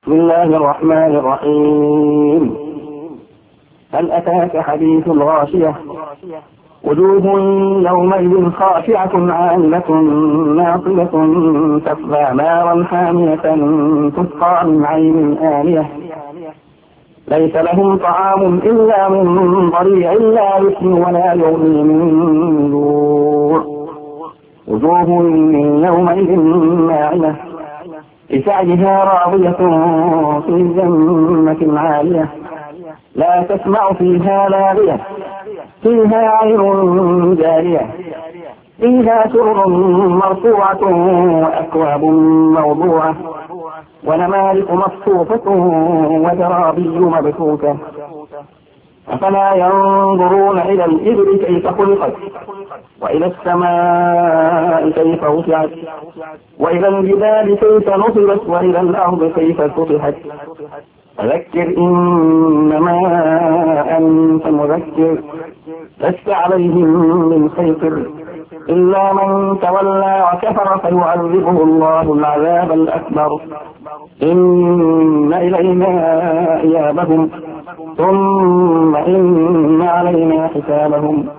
بسم الله الرحمن الرحيم. هل أتاك حديث الغاشية؟ وجوه يومئذ خاشعة عاملة ناصبة تصلى نارا حامية تسقى من عين آنية ليس لهم طعام إلا من ضريع لا يسمن ولا يغني من جوع وجوه يومئذ ناعمة لسعيها راضية في جنة عالية لا تسمع فيها لاغية فيها عين جارية فيها سرر مرفوعة وأكواب موضوعة ونمارق مصفوفة وزرابي مبثوثة أفلا ينظرون إلى الإبل كيف خلقت وإلى السماء كيف رفعت وإلى الجبال كيف نصبت وإلى الأرض كيف سطحت فذكر إنما أنت مذكر لست عليهم بمسيطر إلا من تولى وكفر فيعذبه الله العذاب الأكبر إن إلينا إيابهم ثم إن علينا حسابهم